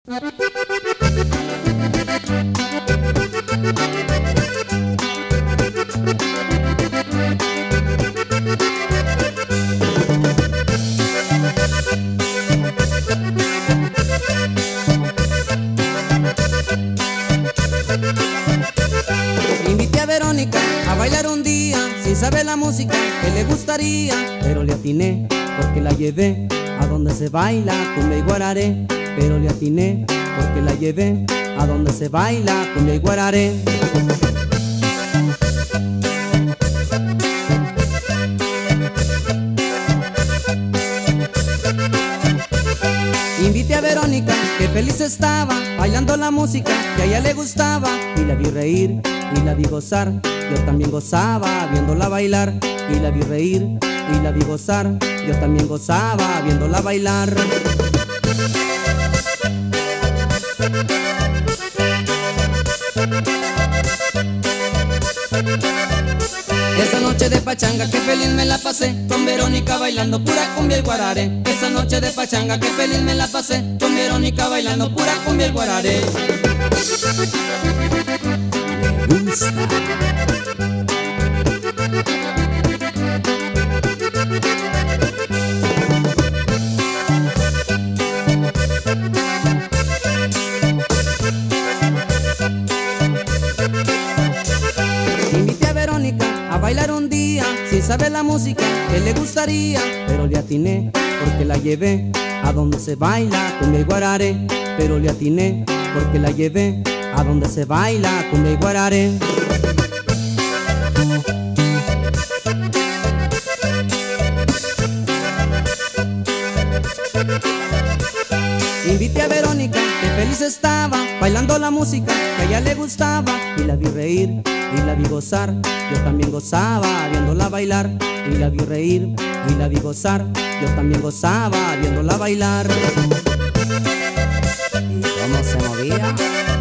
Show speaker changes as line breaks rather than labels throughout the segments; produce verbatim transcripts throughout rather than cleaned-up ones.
Invité a Verónica a bailar un día sin saber la música que le gustaría, pero le atiné porque la llevé a donde se baila cumbia y guararé. Pero le atiné porque la llevé a donde se baila cumbia y guararé. Invité a Verónica, que feliz estaba, bailando la música que a ella le gustaba. Y la vi reír, y la vi gozar, yo también gozaba viéndola bailar. Y la vi reír, y la vi gozar, yo también gozaba viéndola bailar. Esa noche de pachanga que feliz me la pasé, con Verónica bailando pura cumbia y guararé. Esa noche de pachanga que feliz me la pasé, con Verónica bailando pura cumbia y guararé. Me gusta. Invité a Verónica a bailar un día sin saber la música que le gustaría, pero le atiné porque la llevé a donde se baila cumbia y guararé. Pero le atiné porque la llevé a donde se baila cumbia y guararé. Invité a Verónica, que feliz estaba, bailando la música que a ella le gustaba. Y la vi reír, y la vi gozar, yo también gozaba viéndola bailar. Y la vi reír, y la vi gozar, yo también gozaba viéndola bailar. ¿Y cómo se movía?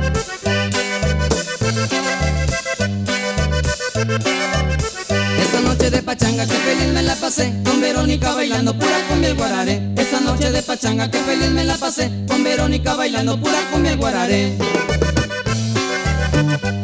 Esa noche de pachanga que feliz me la pasé, con Verónica bailando pura cumbia y guararé. Esa noche de pachanga que feliz me la pasé, con Verónica bailando pura cumbia y guararé.